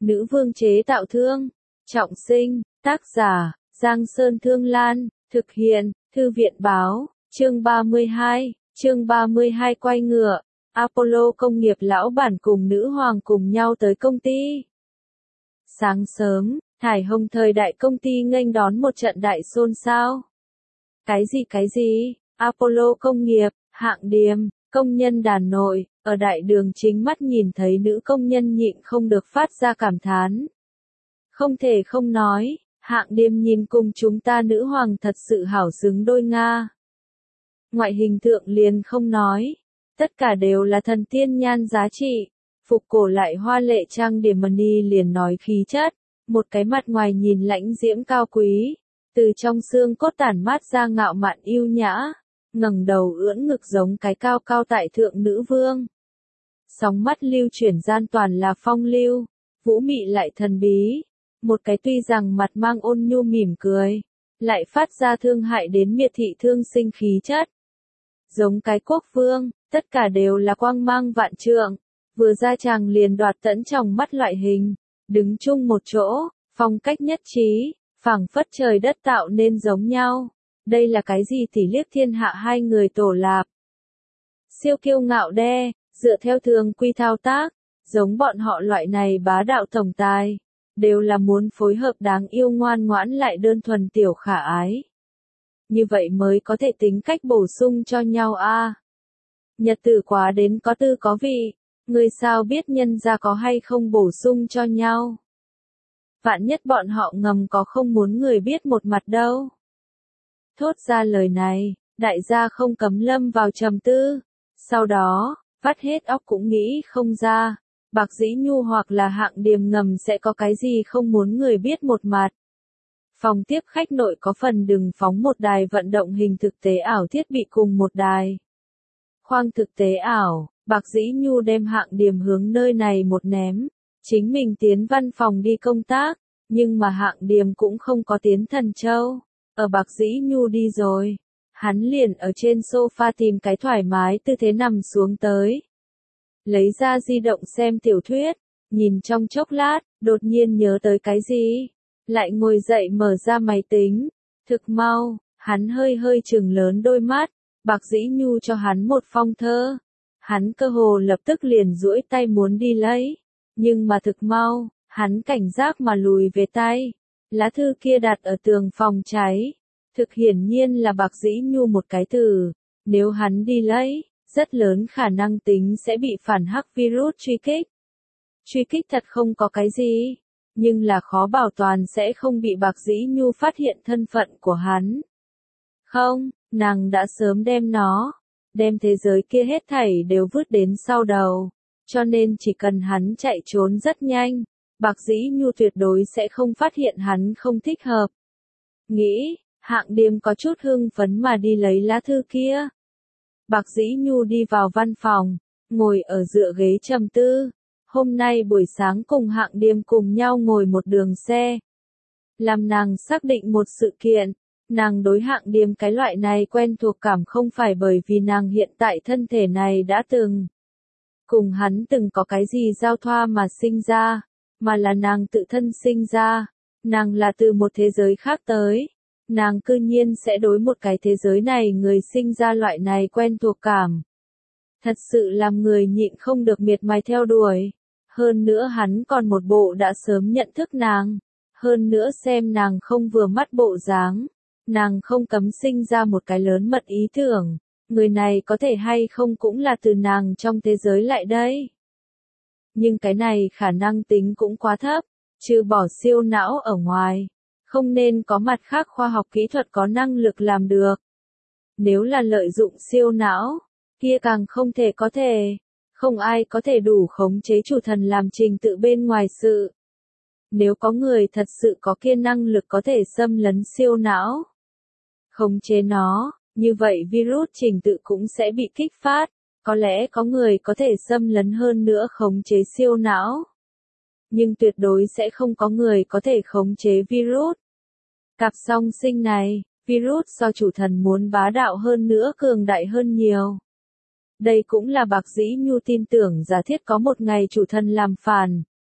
Nữ vương chế tạo thương. Trọng sinh, tác giả, Giang Sơn Thương Lan, thực hiện, Thư viện báo, chương 32 quay ngựa, Apollo công nghiệp lão bản cùng nữ hoàng cùng nhau tới công ty. Sáng sớm, thải hồng thời đại công ty nghênh đón một trận đại xôn xao. Cái gì, Apollo công nghiệp, hạng điềm, công nhân đàn nội, ở đại đường chính mắt nhìn thấy nữ công nhân nhịn không được phát ra cảm thán. Không thể không nói, hạng điềm nhìn cùng chúng ta nữ hoàng thật sự hảo xứng đôi Nga. Ngoại hình thượng liền không nói, tất cả đều là thần tiên nhan giá trị, phục cổ lại hoa lệ trang điểm money liền nói khí chất, một cái mặt ngoài nhìn lãnh diễm cao quý, từ trong xương cốt tản mát ra ngạo mạn yêu nhã, ngẩng đầu ưỡn ngực giống cái cao cao tại thượng nữ vương. Sóng mắt lưu chuyển gian toàn là phong lưu, vũ mị lại thần bí, một cái tuy rằng mặt mang ôn nhu mỉm cười, lại phát ra thương hại đến miệt thị thương sinh khí chất. Giống cái quốc vương, tất cả đều là quang mang vạn trượng, vừa ra chàng liền đoạt tẫn trong mắt loại hình, đứng chung một chỗ, phong cách nhất trí, phảng phất trời đất tạo nên giống nhau. Đây là cái gì tỷ liếc thiên hạ hai người tổ lạp. Siêu kiêu ngạo đe, dựa theo thường quy thao tác, giống bọn họ loại này bá đạo tổng tài, đều là muốn phối hợp đáng yêu ngoan ngoãn lại đơn thuần tiểu khả ái. Như vậy mới có thể tính cách bổ sung cho nhau a. Nhật tử quá đến có tư có vị, người sao biết nhân gia có hay không bổ sung cho nhau. Vạn nhất bọn họ ngầm có không muốn người biết một mặt đâu. Thốt ra lời này, đại gia không cấm lâm vào trầm tư, sau đó, vắt hết óc cũng nghĩ không ra, Bạc Dĩ Nhu hoặc là hạng điềm ngầm sẽ có cái gì không muốn người biết một mặt. Phòng tiếp khách nội có phần đừng phóng một đài vận động hình thực tế ảo thiết bị cùng một đài khoang thực tế ảo, Bạc Dĩ Nhu đem hạng điềm hướng nơi này một ném, chính mình tiến văn phòng đi công tác, nhưng mà hạng điềm cũng không có tiến Thần Châu. Ở Bạc Dĩ Nhu đi rồi, hắn liền ở trên sofa tìm cái thoải mái tư thế nằm xuống tới. Lấy ra di động xem tiểu thuyết, nhìn trong chốc lát, đột nhiên nhớ tới cái gì, lại ngồi dậy mở ra máy tính. Thực mau, hắn hơi trừng lớn đôi mắt, Bạc Dĩ Nhu cho hắn một phong thơ. Hắn cơ hồ lập tức liền duỗi tay muốn đi lấy, nhưng mà thực mau, hắn cảnh giác mà lùi về tay. Lá thư kia đặt ở tường phòng cháy. Thực hiển nhiên là Bạc Dĩ Nhu một cái từ. Nếu hắn đi lấy, rất lớn khả năng tính sẽ bị phản hắc virus truy kích. Truy kích thật không có cái gì, nhưng là khó bảo toàn sẽ không bị Bạc Dĩ Nhu phát hiện thân phận của hắn. Không, nàng đã sớm đem thế giới kia hết thảy đều vứt đến sau đầu. Cho nên chỉ cần hắn chạy trốn rất nhanh, Bạc Dĩ Nhu tuyệt đối sẽ không phát hiện hắn không thích hợp. Nghĩ, hạng điềm có chút hưng phấn mà đi lấy lá thư kia. Bạc Dĩ Nhu đi vào văn phòng, ngồi ở dựa ghế trầm tư. Hôm nay buổi sáng cùng hạng điềm cùng nhau ngồi một đường xe. Làm nàng xác định một sự kiện, nàng đối hạng điềm cái loại này quen thuộc cảm không phải bởi vì nàng hiện tại thân thể này đã từng cùng hắn từng có cái gì giao thoa mà sinh ra, mà là nàng tự thân sinh ra, nàng là từ một thế giới khác tới, nàng cư nhiên sẽ đối một cái thế giới này người sinh ra loại này quen thuộc cảm. Thật sự làm người nhịn không được miệt mài theo đuổi, hơn nữa hắn còn một bộ đã sớm nhận thức nàng, hơn nữa xem nàng không vừa mắt bộ dáng, nàng không cấm sinh ra một cái lớn mật ý tưởng. Người này có thể hay không cũng là từ nàng trong thế giới lại đây. Nhưng cái này khả năng tính cũng quá thấp, trừ bỏ siêu não ở ngoài, không nên có mặt khác khoa học kỹ thuật có năng lực làm được. Nếu là lợi dụng siêu não, kia càng không thể, không ai có thể đủ khống chế chủ thần làm trình tự bên ngoài sự. Nếu có người thật sự có kia năng lực có thể xâm lấn siêu não, khống chế nó, như vậy virus trình tự cũng sẽ bị kích phát, có lẽ có người có thể xâm lấn hơn nữa khống chế siêu não. Nhưng tuyệt đối sẽ không có người có thể khống chế virus. Cặp song sinh này, virus do chủ thần muốn bá đạo hơn nữa cường đại hơn nhiều. Đây cũng là Bạc Dĩ Nhu tin tưởng giả thiết có một ngày chủ thần làm phản.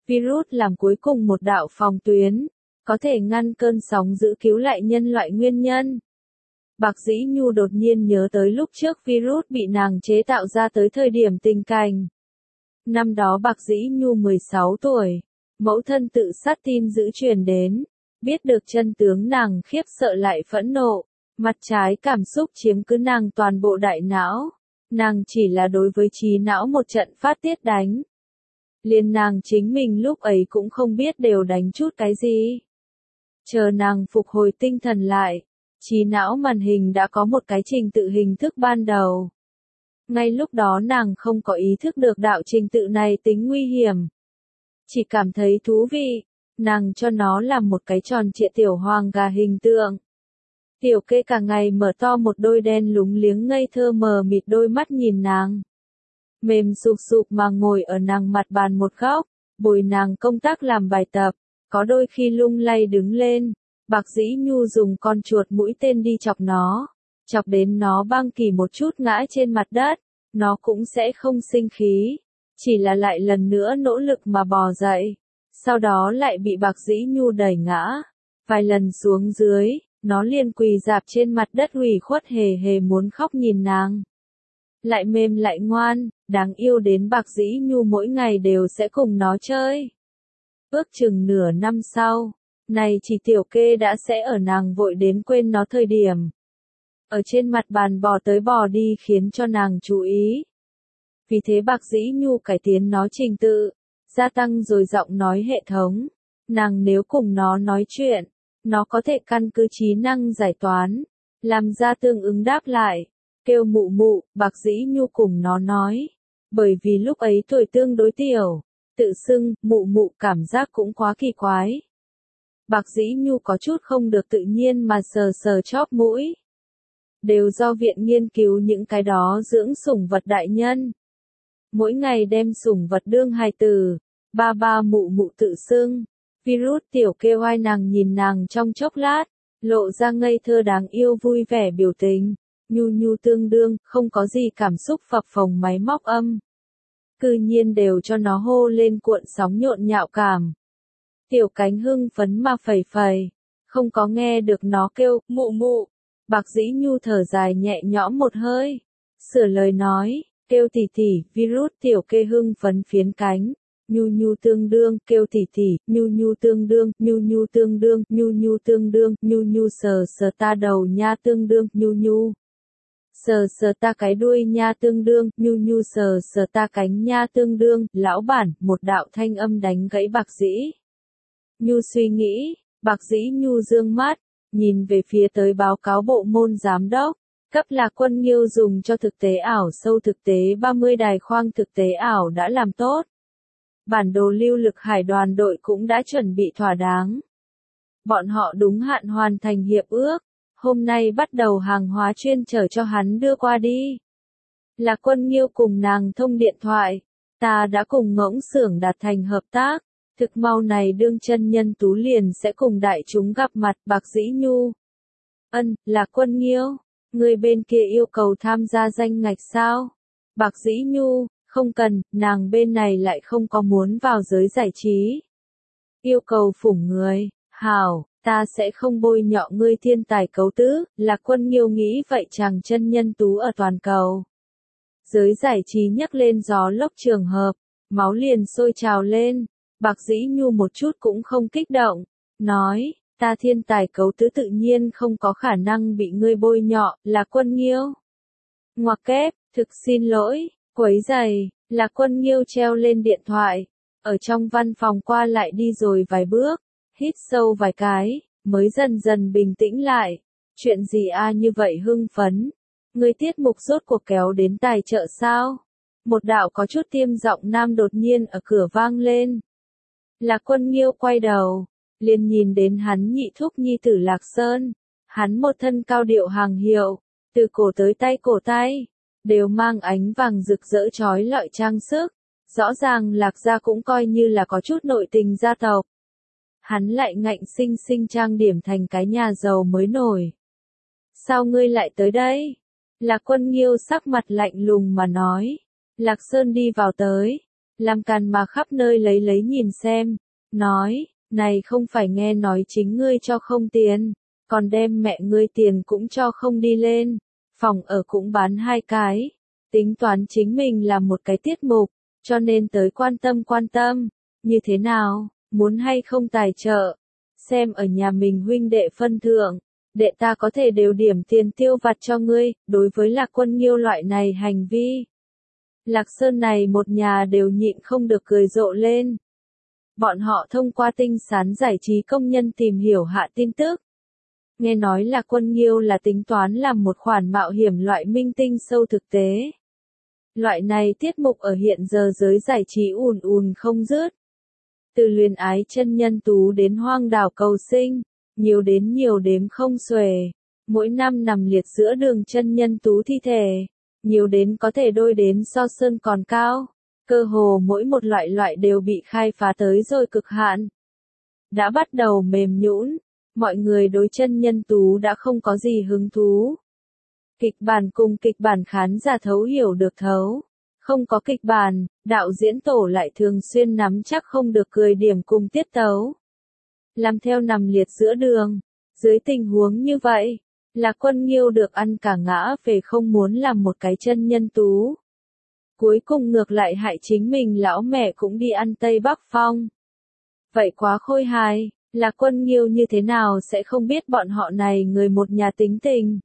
Virus làm cuối cùng một đạo phòng tuyến, có thể ngăn cơn sóng dữ cứu lại nhân loại nguyên nhân. Bạc Dĩ Nhu đột nhiên nhớ tới lúc trước virus bị nàng chế tạo ra tới thời điểm tình cảnh. Năm đó Bạc Dĩ Nhu 16 tuổi, mẫu thân tự sát tin dữ truyền đến, biết được chân tướng nàng khiếp sợ lại phẫn nộ, mặt trái cảm xúc chiếm cứ nàng toàn bộ đại não, nàng chỉ là đối với trí não một trận phát tiết đánh. Liền nàng chính mình lúc ấy cũng không biết đều đánh chút cái gì. Chờ nàng phục hồi tinh thần lại, trí não màn hình đã có một cái trình tự hình thức ban đầu. Ngay lúc đó nàng không có ý thức được đạo trình tự này tính nguy hiểm. Chỉ cảm thấy thú vị, nàng cho nó làm một cái tròn trịa tiểu hoàng gà hình tượng. Tiểu kê cả ngày mở to một đôi đen lúng liếng ngây thơ mờ mịt đôi mắt nhìn nàng. Mềm sụp sụp mà ngồi ở nàng mặt bàn một góc, bồi nàng công tác làm bài tập, có đôi khi lung lay đứng lên. Bạc Dĩ Nhu dùng con chuột mũi tên đi chọc nó, chọc đến nó băng kỳ một chút ngã trên mặt đất, nó cũng sẽ không sinh khí, chỉ là lại lần nữa nỗ lực mà bò dậy, sau đó lại bị Bạc Dĩ Nhu đẩy ngã, vài lần xuống dưới, nó liền quỳ rạp trên mặt đất ủy khuất hề hề muốn khóc nhìn nàng. Lại mềm lại ngoan, đáng yêu đến Bạc Dĩ Nhu mỗi ngày đều sẽ cùng nó chơi. Ước chừng nửa năm sau, này chỉ tiểu kê đã sẽ ở nàng vội đến quên nó thời điểm. Ở trên mặt bàn bò tới bò đi khiến cho nàng chú ý. Vì thế Bạc Dĩ Nhu cải tiến nó trình tự, gia tăng rồi giọng nói hệ thống. Nàng nếu cùng nó nói chuyện, nó có thể căn cứ trí năng giải toán, làm ra tương ứng đáp lại, kêu mụ mụ, Bạc Dĩ Nhu cùng nó nói. Bởi vì lúc ấy tuổi tương đối tiểu, tự xưng, mụ mụ cảm giác cũng quá kỳ quái. Bạc Dĩ Nhu có chút không được tự nhiên mà sờ sờ chóp mũi. Đều do viện nghiên cứu những cái đó dưỡng sủng vật đại nhân. Mỗi ngày đem sủng vật đương hài tử, ba ba mụ mụ tự xưng. Virus tiểu kêu oai nàng nhìn nàng trong chốc lát, lộ ra ngây thơ đáng yêu vui vẻ biểu tình. Nhu nhu tương đương, không có gì cảm xúc phập phồng máy móc âm. Cư nhiên đều cho nó hô lên cuộn sóng nhộn nhạo cảm. Tiểu cánh hưng phấn mà phẩy phẩy, không có nghe được nó kêu, mụ mụ. Bạc Dĩ Nhu thở dài nhẹ nhõm một hơi, sửa lời nói, kêu tỉ tỉ, virus tiểu kê hưng phấn phiến cánh, nhu nhu tương đương, kêu tỉ tỉ, nhu nhu tương đương, nhu nhu tương đương, nhu nhu tương đương, nhu nhu sờ sờ ta đầu nha tương đương, nhu nhu. Sờ sờ ta cái đuôi nha tương đương, nhu nhu sờ sờ ta cánh nha tương đương, lão bản, một đạo thanh âm đánh gãy Bạc Dĩ Nhu suy nghĩ, Bạc Dĩ Nhu dương mắt, nhìn về phía tới báo cáo bộ môn giám đốc, cấp Lạc Quân Nghiêu dùng cho thực tế ảo sâu thực tế 30 đài khoang thực tế ảo đã làm tốt. Bản đồ lưu lực hải đoàn đội cũng đã chuẩn bị thỏa đáng. Bọn họ đúng hạn hoàn thành hiệp ước, hôm nay bắt đầu hàng hóa chuyên chở cho hắn đưa qua đi. Lạc Quân Nghiêu cùng nàng thông điện thoại, ta đã cùng ngỗng xưởng đạt thành hợp tác. Thực mau này đương chân nhân tú liền sẽ cùng đại chúng gặp mặt. Bạc Dĩ Nhu. Lạc Quân Nghiêu, người bên kia yêu cầu tham gia danh ngạch sao? Bạc Dĩ Nhu, không cần, nàng bên này lại không có muốn vào giới giải trí. Yêu cầu phủng người, hảo, ta sẽ không bôi nhọ ngươi thiên tài cấu tứ. Lạc Quân Nghiêu nghĩ vậy chàng chân nhân tú ở toàn cầu. Giới giải trí nhắc lên gió lốc trường hợp, máu liền sôi trào lên. Bạc Dĩ Nhu một chút cũng không kích động, nói, ta thiên tài cấu tứ tự nhiên không có khả năng bị ngươi bôi nhọ. Lạc Quân Nghiêu. Ngoặc kép, thực xin lỗi, quấy giày. Lạc Quân Nghiêu treo lên điện thoại, ở trong văn phòng qua lại đi rồi vài bước, hít sâu vài cái, mới dần dần bình tĩnh lại. Chuyện gì như vậy hưng phấn? Ngươi tiết mục rốt cuộc kéo đến tài trợ sao? Một đạo có chút tiêm giọng nam đột nhiên ở cửa vang lên. Lạc Quân Nghiêu quay đầu, liền nhìn đến hắn nhị thúc nhi tử Lạc Sơn. Hắn một thân cao điệu hàng hiệu, từ cổ tới cổ tay, đều mang ánh vàng rực rỡ chói lọi trang sức. Rõ ràng Lạc gia cũng coi như là có chút nội tình gia tộc. Hắn lại ngạnh sinh sinh trang điểm thành cái nhà giàu mới nổi. Sao ngươi lại tới đây? Lạc Quân Nghiêu sắc mặt lạnh lùng mà nói. Lạc Sơn đi vào tới, làm càn mà khắp nơi lấy nhìn xem, nói, này không phải nghe nói chính ngươi cho không tiền, còn đem mẹ ngươi tiền cũng cho không đi lên, phòng ở cũng bán 2 cái, tính toán chính mình là một cái tiết mục, cho nên tới quan tâm, như thế nào, muốn hay không tài trợ, xem ở nhà mình huynh đệ phân thượng, đệ ta có thể đều điểm tiền tiêu vặt cho ngươi, đối với Lạc Quân Nghiêu loại này hành vi. Lạc Sơn này một nhà đều nhịn không được cười rộ lên. Bọn họ thông qua tinh sán giải trí công nhân tìm hiểu hạ tin tức. Nghe nói là Quân Nghiêu là tính toán làm một khoản mạo hiểm loại minh tinh sâu thực tế. Loại này tiết mục ở hiện giờ giới giải trí ùn không dứt. Từ luyến ái chân nhân tú đến hoang đảo cầu sinh, nhiều đến nhiều đếm không xuể. Mỗi năm nằm liệt giữa đường chân nhân tú thi thể, nhiều đến có thể đôi đến so sơn còn cao. Cơ hồ mỗi một loại đều bị khai phá tới rồi cực hạn. Đã bắt đầu mềm nhũn, mọi người đối chân nhân tú đã không có gì hứng thú. Kịch bản cùng kịch bản khán giả thấu hiểu được thấu. Không có kịch bản, đạo diễn tổ lại thường xuyên nắm chắc không được cười điểm cùng tiết tấu. Làm theo nằm liệt giữa đường. Dưới tình huống như vậy, Lạc Quân Nghiêu được ăn cả ngã về không muốn làm một cái chân nhân tú. Cuối cùng ngược lại hại chính mình lão mẹ cũng đi ăn Tây Bắc Phong. Vậy quá khôi hài, Lạc Quân Nghiêu như thế nào sẽ không biết bọn họ này người một nhà tính tình.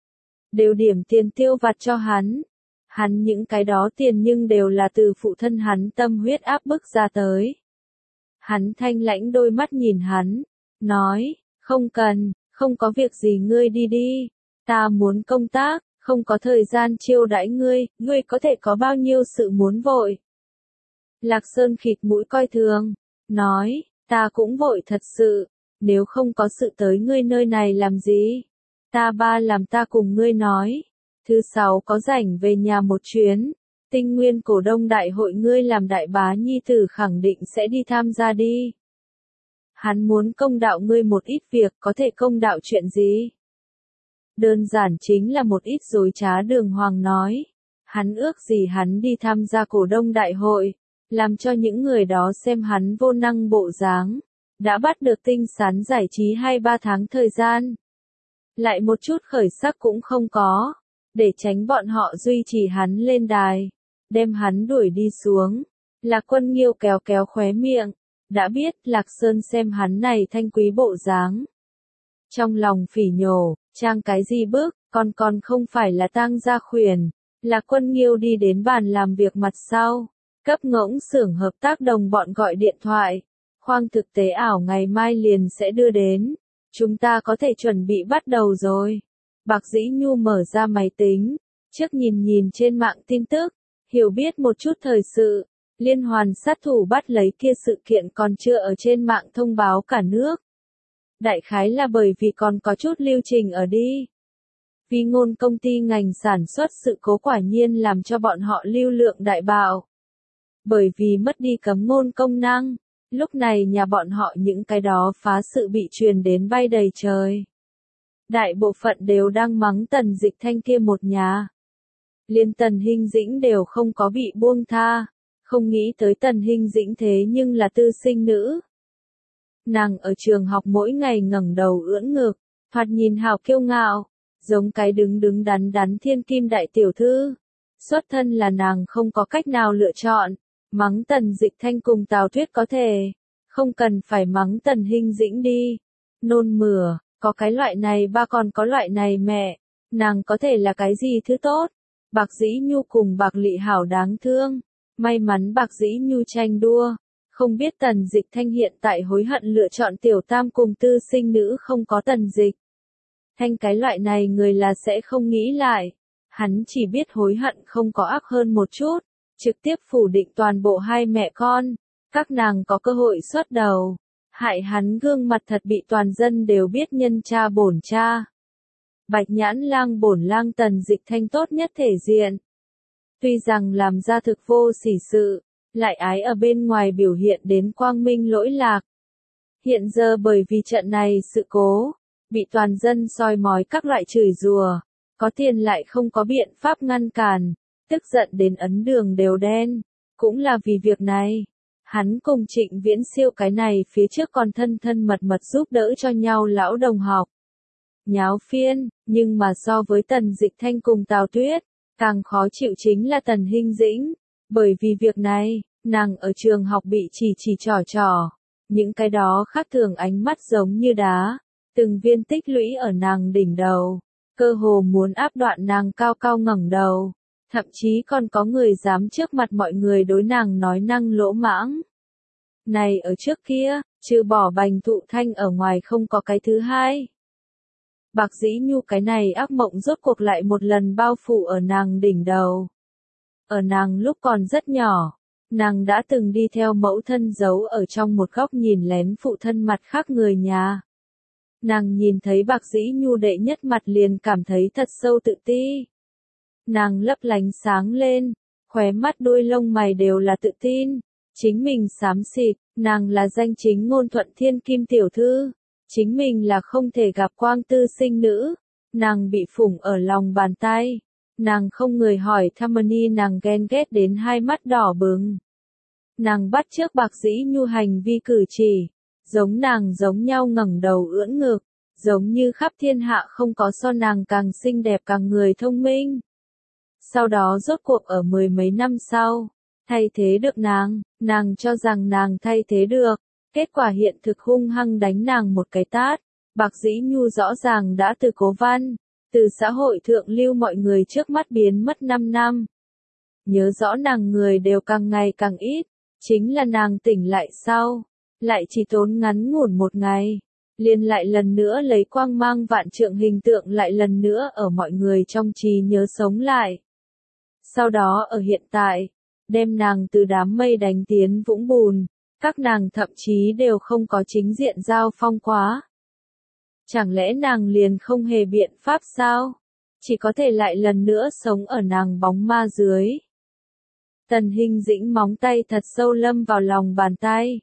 Đều điểm tiền tiêu vặt cho hắn. Hắn những cái đó tiền nhưng đều là từ phụ thân hắn tâm huyết áp bức ra tới. Hắn thanh lãnh đôi mắt nhìn hắn, nói, không cần, không có việc gì ngươi đi đi, ta muốn công tác, không có thời gian chiêu đãi ngươi có thể có bao nhiêu sự muốn vội. Lạc Sơn khịt mũi coi thường, nói, ta cũng vội thật sự, nếu không có sự tới ngươi nơi này làm gì, ta ba làm ta cùng ngươi nói. Thứ 6 có rảnh về nhà một chuyến, Tinh Nguyên cổ đông đại hội ngươi làm đại bá nhi tử khẳng định sẽ đi tham gia đi. Hắn muốn công đạo ngươi một ít việc, có thể công đạo chuyện gì? Đơn giản chính là một ít dối trá đường hoàng nói. Hắn ước gì hắn đi tham gia cổ đông đại hội, làm cho những người đó xem hắn vô năng bộ dáng. Đã bắt được tinh sán giải trí 2-3 tháng thời gian. Lại một chút khởi sắc cũng không có. Để tránh bọn họ duy trì hắn lên đài, đem hắn đuổi đi xuống. Lạc Quân Nghiêu kéo khóe miệng, đã biết Lạc Sơn xem hắn này thanh quý bộ dáng. Trong lòng phỉ nhổ, trang cái gì bước, còn không phải là tang gia khuyển. Lạc Quân Nghiêu đi đến bàn làm việc mặt sau, cấp ngỗng xưởng hợp tác đồng bọn gọi điện thoại. Khoang thực tế ảo ngày mai liền sẽ đưa đến, chúng ta có thể chuẩn bị bắt đầu rồi. Bạc Dĩ Nhu mở ra máy tính, trước nhìn trên mạng tin tức, hiểu biết một chút thời sự, liên hoàn sát thủ bắt lấy kia sự kiện còn chưa ở trên mạng thông báo cả nước. Đại khái là bởi vì còn có chút lưu trình ở đi. Vì ngôn công ty ngành sản xuất sự cố quả nhiên làm cho bọn họ lưu lượng đại bạo. Bởi vì mất đi cấm ngôn công năng, lúc này nhà bọn họ những cái đó phá sự bị truyền đến bay đầy trời. Đại bộ phận đều đang mắng Tần Dịch Thanh kia một nhà. Liên Tần Hinh Dĩnh đều không có bị buông tha, không nghĩ tới Tần Hinh Dĩnh thế nhưng là tư sinh nữ. Nàng ở trường học mỗi ngày ngẩng đầu ưỡn ngực, thoạt nhìn hào kiêu ngạo, giống cái đứng đắn thiên kim đại tiểu thư. Xuất thân là nàng không có cách nào lựa chọn, mắng Tần Dịch Thanh cùng Tào Thuyết có thể, không cần phải mắng Tần Hinh Dĩnh đi. Nôn mửa. Có cái loại này ba còn có loại này mẹ, nàng có thể là cái gì thứ tốt. Bạc Dĩ Nhu cùng Bạc Lị hảo đáng thương, may mắn Bạc Dĩ Nhu tranh đua, không biết Tần Dịch Thanh hiện tại hối hận lựa chọn tiểu tam cùng tư sinh nữ không có Tần Dịch Thanh cái loại này người là sẽ không nghĩ lại, hắn chỉ biết hối hận không có ác hơn một chút, trực tiếp phủ định toàn bộ hai mẹ con, các nàng có cơ hội xuất đầu. Hại hắn gương mặt thật bị toàn dân đều biết nhân cha bổn cha. Bạch Nhãn Lang bổn lang Tần Dịch Thanh tốt nhất thể diện. Tuy rằng làm ra thực vô sỉ sự, lại ái ở bên ngoài biểu hiện đến quang minh lỗi lạc. Hiện giờ bởi vì trận này sự cố, bị toàn dân soi mói các loại chửi rủa, có tiền lại không có biện pháp ngăn cản, tức giận đến ấn đường đều đen. Cũng là vì việc này, hắn cùng Trịnh Viễn Siêu cái này phía trước còn thân thân mật mật giúp đỡ cho nhau lão đồng học. Nháo phiên, nhưng mà so với Tần Dịch Thanh cùng Tào Tuyết, càng khó chịu chính là Tần Hinh Dĩnh. Bởi vì việc này, nàng ở trường học bị chỉ trò. Những cái đó khác thường ánh mắt giống như đá, từng viên tích lũy ở nàng đỉnh đầu, cơ hồ muốn áp đoạn nàng cao cao ngẩng đầu. Thậm chí còn có người dám trước mặt mọi người đối nàng nói năng lỗ mãng. Này ở trước kia, trừ bỏ Bành Thụ Thanh ở ngoài không có cái thứ hai. Bạc Dĩ Nhu cái này ác mộng rốt cuộc lại một lần bao phủ ở nàng đỉnh đầu. Ở nàng lúc còn rất nhỏ, nàng đã từng đi theo mẫu thân giấu ở trong một góc nhìn lén phụ thân mặt khác người nhà. Nàng nhìn thấy Bạc Dĩ Nhu đệ nhất mặt liền cảm thấy thật sâu tự ti. Nàng lấp lánh sáng lên, khóe mắt đuôi lông mày đều là tự tin. Chính mình xám xịt, nàng là danh chính ngôn thuận thiên kim tiểu thư. Chính mình là không thể gặp quang tư sinh nữ. Nàng bị phủng ở lòng bàn tay. Nàng không người hỏi Harmony, nàng ghen ghét đến hai mắt đỏ bừng. Nàng bắt chước Bạc Dĩ Nhu hành vi cử chỉ, giống nàng giống nhau ngẩng đầu ưỡn ngực, giống như khắp thiên hạ không có so nàng càng xinh đẹp càng người thông minh. Sau đó rốt cuộc ở mười mấy năm sau, thay thế được nàng cho rằng nàng thay thế được, kết quả hiện thực hung hăng đánh nàng một cái tát. Bạc Dĩ Nhu rõ ràng đã từ cố văn, từ xã hội thượng lưu mọi người trước mắt biến mất 5 năm. Nhớ rõ nàng người đều càng ngày càng ít, chính là nàng tỉnh lại sau, lại chỉ tốn ngắn ngủn một ngày, liền lại lần nữa lấy quang mang vạn trượng hình tượng lại lần nữa ở mọi người trong trí nhớ sống lại. Sau đó ở hiện tại, đem nàng từ đám mây đánh tiến vũng bùn, các nàng thậm chí đều không có chính diện giao phong quá. Chẳng lẽ nàng liền không hề biện pháp sao? Chỉ có thể lại lần nữa sống ở nàng bóng ma dưới. Tần Hinh Dĩnh móng tay thật sâu lâm vào lòng bàn tay.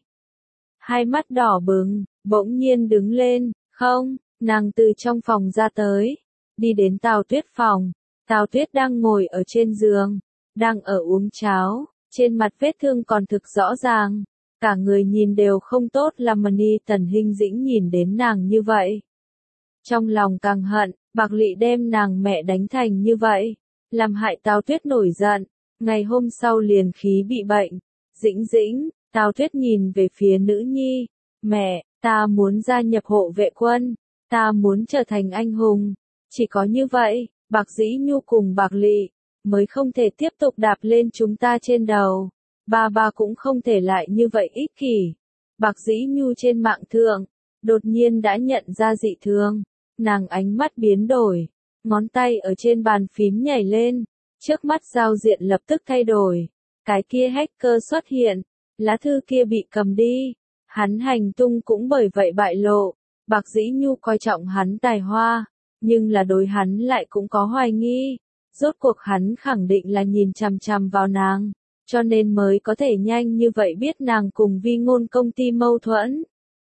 Hai mắt đỏ bừng, bỗng nhiên đứng lên, không, nàng từ trong phòng ra tới, đi đến Tào Tuyết phòng. Tào Tuyết đang ngồi ở trên giường, đang ở uống cháo, trên mặt vết thương còn thực rõ ràng, cả người nhìn đều không tốt là Mani. Tần Hinh Dĩnh nhìn đến nàng như vậy, trong lòng càng hận, Bạc Lị đem nàng mẹ đánh thành như vậy, làm hại Tào Tuyết nổi giận, ngày hôm sau liền khí bị bệnh. Dĩnh Dĩnh, Tào Tuyết nhìn về phía nữ nhi, mẹ, ta muốn gia nhập hộ vệ quân, ta muốn trở thành anh hùng, chỉ có như vậy, Bạc Dĩ Nhu cùng Bạc Lị mới không thể tiếp tục đạp lên chúng ta trên đầu, ba cũng không thể lại như vậy ích kỷ. Bạc Dĩ Nhu trên mạng thượng, đột nhiên đã nhận ra dị thường, nàng ánh mắt biến đổi, ngón tay ở trên bàn phím nhảy lên, trước mắt giao diện lập tức thay đổi, cái kia hacker xuất hiện, lá thư kia bị cầm đi, hắn hành tung cũng bởi vậy bại lộ. Bạc Dĩ Nhu coi trọng hắn tài hoa, nhưng là đối hắn lại cũng có hoài nghi, rốt cuộc hắn khẳng định là nhìn chằm chằm vào nàng, cho nên mới có thể nhanh như vậy biết nàng cùng Vi Ngôn công ty mâu thuẫn.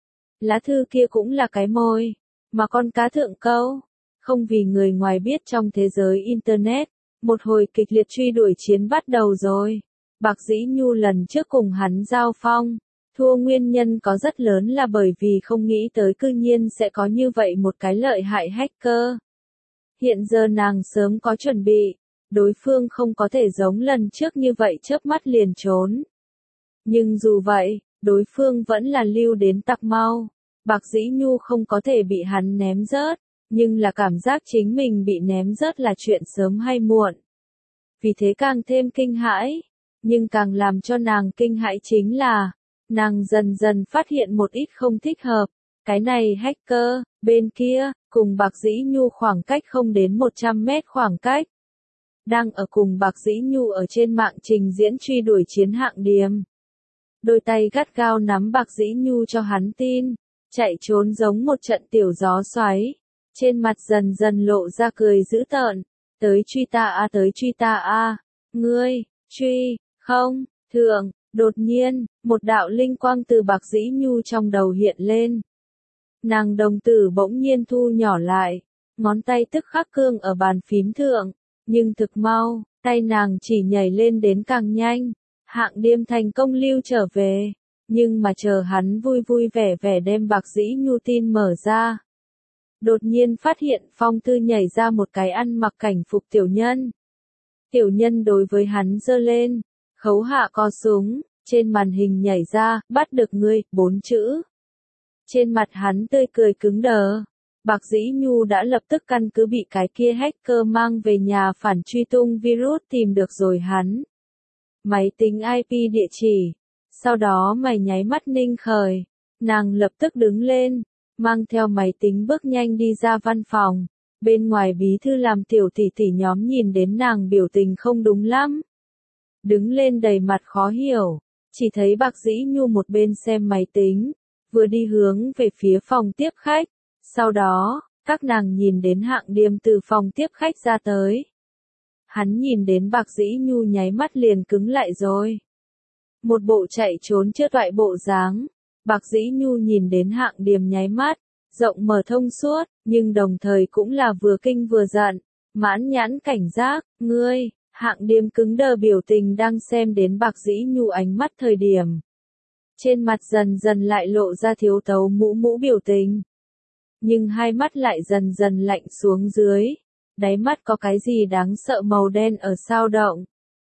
Lá thư kia cũng là cái mồi, mà con cá thượng câu, không vì người ngoài biết trong thế giới Internet, một hồi kịch liệt truy đuổi chiến bắt đầu rồi. Bạc Dĩ Nhu lần trước cùng hắn giao phong, thua nguyên nhân có rất lớn là bởi vì không nghĩ tới cư nhiên sẽ có như vậy một cái lợi hại hacker. Hiện giờ nàng sớm có chuẩn bị, đối phương không có thể giống lần trước như vậy chớp mắt liền trốn. Nhưng dù vậy, đối phương vẫn là lưu đến tặc mau. Bạc Dĩ Nhu không có thể bị hắn ném rớt, nhưng là cảm giác chính mình bị ném rớt là chuyện sớm hay muộn. Vì thế càng thêm kinh hãi, nhưng càng làm cho nàng kinh hãi chính là, nàng dần dần phát hiện một ít không thích hợp. Cái này hacker, bên kia, cùng Bạc Dĩ Nhu khoảng cách không đến 100 mét khoảng cách. Đang ở cùng Bạc Dĩ Nhu ở trên mạng trình diễn truy đuổi chiến hạng điềm. Đôi tay gắt gao nắm Bạc Dĩ Nhu cho hắn tin, chạy trốn giống một trận tiểu gió xoáy. Trên mặt dần dần lộ ra cười dữ tợn, tới truy ta a, ngươi, truy, không, thượng, đột nhiên, một đạo linh quang từ Bạc Dĩ Nhu trong đầu hiện lên. Nàng đồng tử bỗng nhiên thu nhỏ lại, ngón tay tức khắc cương ở bàn phím thượng, nhưng thực mau, tay nàng chỉ nhảy lên đến càng nhanh, Hạng Điềm thành công lưu trở về, nhưng mà chờ hắn vui vui vẻ vẻ đem Bạc Dĩ Nhu tin mở ra. Đột nhiên phát hiện phong thư nhảy ra một cái ăn mặc cảnh phục tiểu nhân. Tiểu nhân đối với hắn giơ lên, khấu hạ co súng, trên màn hình nhảy ra, bắt được ngươi, 4 chữ. Trên mặt hắn tươi cười cứng đờ. Bạc Dĩ Nhu đã lập tức căn cứ bị cái kia hacker mang về nhà phản truy tung virus tìm được rồi hắn. Máy tính IP địa chỉ. Sau đó mày nháy mắt ninh khởi. Nàng lập tức đứng lên, mang theo máy tính bước nhanh đi ra văn phòng. Bên ngoài bí thư làm tiểu tỷ tỷ nhóm nhìn đến nàng biểu tình không đúng lắm. Đứng lên đầy mặt khó hiểu, chỉ thấy Bạc Dĩ Nhu một bên xem máy tính, vừa đi hướng về phía phòng tiếp khách. Sau đó, các nàng nhìn đến Hạng Điềm từ phòng tiếp khách ra tới. Hắn nhìn đến Bạc Dĩ Nhu nháy mắt liền cứng lại rồi. Một bộ chạy trốn chưa toại bộ dáng. Bạc Dĩ Nhu nhìn đến Hạng Điềm nháy mắt, rộng mở thông suốt, nhưng đồng thời cũng là vừa kinh vừa giận, mãn nhãn cảnh giác, ngươi, Hạng Điềm cứng đờ biểu tình đang xem đến Bạc Dĩ Nhu ánh mắt thời điểm. Trên mặt dần dần lại lộ ra thiếu tấu mũ mũ biểu tình. Nhưng hai mắt lại dần dần lạnh xuống dưới, đáy mắt có cái gì đáng sợ màu đen ở sao động.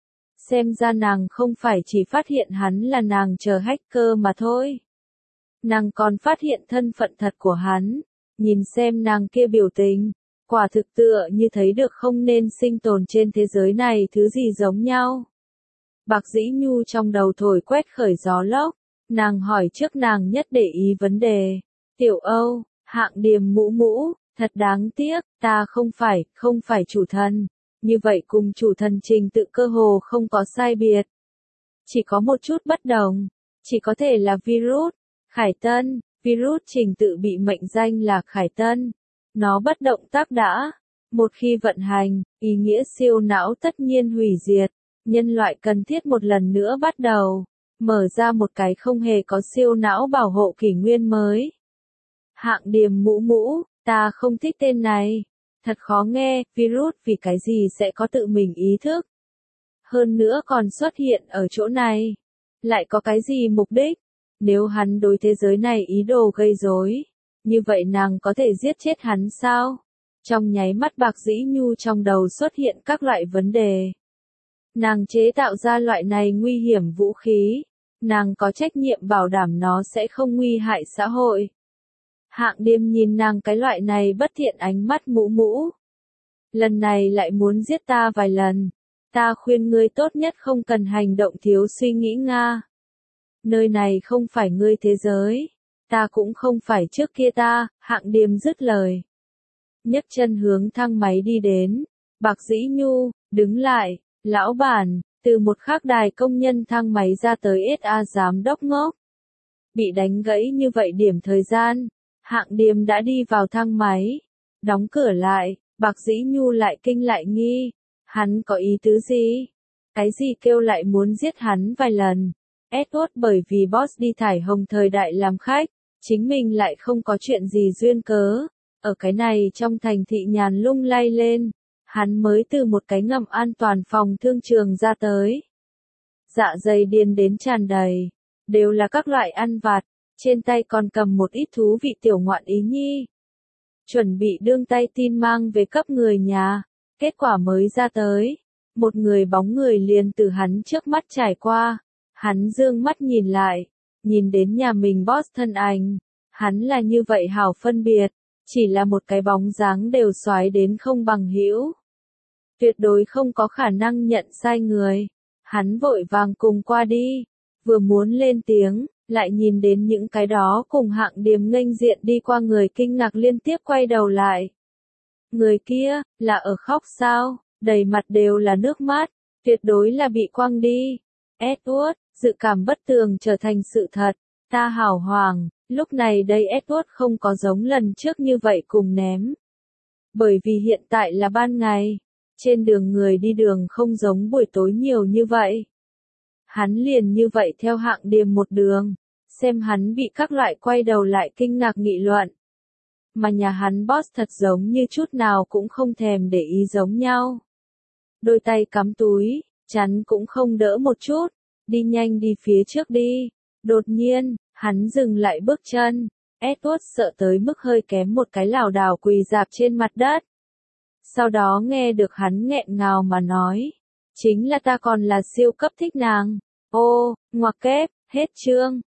Xem ra nàng không phải chỉ phát hiện hắn là nàng chờ hacker mà thôi. Nàng còn phát hiện thân phận thật của hắn, nhìn xem nàng kia biểu tình, quả thực tựa như thấy được không nên sinh tồn trên thế giới này thứ gì giống nhau. Bạc Dĩ Nhu trong đầu thổi quét khởi gió lốc, nàng hỏi trước nàng nhất để ý vấn đề. Tiểu Âu, Hạng Điềm mũ mũ, thật đáng tiếc, ta không phải chủ thần. Như vậy cùng chủ thần trình tự cơ hồ không có sai biệt. Chỉ có một chút bất đồng, chỉ có thể là virus. Khải Tân, virus trình tự bị mệnh danh là Khải Tân. Nó bất động tác đã. Một khi vận hành, ý nghĩa siêu não tất nhiên hủy diệt. Nhân loại cần thiết một lần nữa bắt đầu. Mở ra một cái không hề có siêu não bảo hộ kỷ nguyên mới. Hạng Điềm mũ mũ, ta không thích tên này. Thật khó nghe, virus vì cái gì sẽ có tự mình ý thức. Hơn nữa còn xuất hiện ở chỗ này. Lại có cái gì mục đích? Nếu hắn đối thế giới này ý đồ gây rối, như vậy nàng có thể giết chết hắn sao? Trong nháy mắt Bạc Dĩ Nhu trong đầu xuất hiện các loại vấn đề. Nàng chế tạo ra loại này nguy hiểm vũ khí, nàng có trách nhiệm bảo đảm nó sẽ không nguy hại xã hội. Hạng Điềm nhìn nàng cái loại này bất thiện ánh mắt mũ mũ. Lần này lại muốn giết ta vài lần. Ta khuyên ngươi tốt nhất không cần hành động thiếu suy nghĩ Nga. Nơi này không phải ngươi thế giới. Ta cũng không phải trước kia ta, Hạng Điềm dứt lời. Nhấc chân hướng thang máy đi đến. Bạc Dĩ Nhu, đứng lại, lão bản, từ một khác đài công nhân thang máy ra tới SA giám đốc ngốc. Bị đánh gãy như vậy điểm thời gian. Hạng Điềm đã đi vào thang máy, đóng cửa lại, Bạc Dĩ Nhu lại kinh lại nghi, hắn có ý tứ gì? Cái gì kêu lại muốn giết hắn vài lần? Edward bởi vì boss đi thải hồng thời đại làm khách, chính mình lại không có chuyện gì duyên cớ, ở cái này trong thành thị nhàn lung lay lên, hắn mới từ một cái ngầm an toàn phòng thương trường ra tới. Dạ dày điên đến tràn đầy, đều là các loại ăn vặt. Trên tay còn cầm một ít thú vị tiểu ngoạn ý nhi. Chuẩn bị đương tay tin mang về cấp người nhà. Kết quả mới ra tới. Một người bóng người liền từ hắn trước mắt trải qua. Hắn dương mắt nhìn lại. Nhìn đến nhà mình boss thân ảnh. Hắn là như vậy hảo phân biệt. Chỉ là một cái bóng dáng đều xoái đến không bằng hữu. Tuyệt đối không có khả năng nhận sai người. Hắn vội vàng cùng qua đi. Vừa muốn lên tiếng. Lại nhìn đến những cái đó cùng Hạng Điềm nghênh diện đi qua người kinh ngạc liên tiếp quay đầu lại. Người kia, là ở khóc sao, đầy mặt đều là nước mắt, tuyệt đối là bị quăng đi. Edward, dự cảm bất tường trở thành sự thật, ta hào hoàng, lúc này đây Edward không có giống lần trước như vậy cùng ném. Bởi vì hiện tại là ban ngày, trên đường người đi đường không giống buổi tối nhiều như vậy. Hắn liền như vậy theo Hạng Điềm một đường, xem hắn bị các loại quay đầu lại kinh ngạc nghị luận. Mà nhà hắn boss thật giống như chút nào cũng không thèm để ý giống nhau. Đôi tay cắm túi, chắn cũng không đỡ một chút, đi nhanh đi phía trước đi. Đột nhiên, hắn dừng lại bước chân. Edward sợ tới mức hơi kém một cái lảo đảo quỳ rạp trên mặt đất. Sau đó nghe được hắn nghẹn ngào mà nói. Chính là ta còn là siêu cấp thích nàng. Ô, ngoặc kép, hết chương.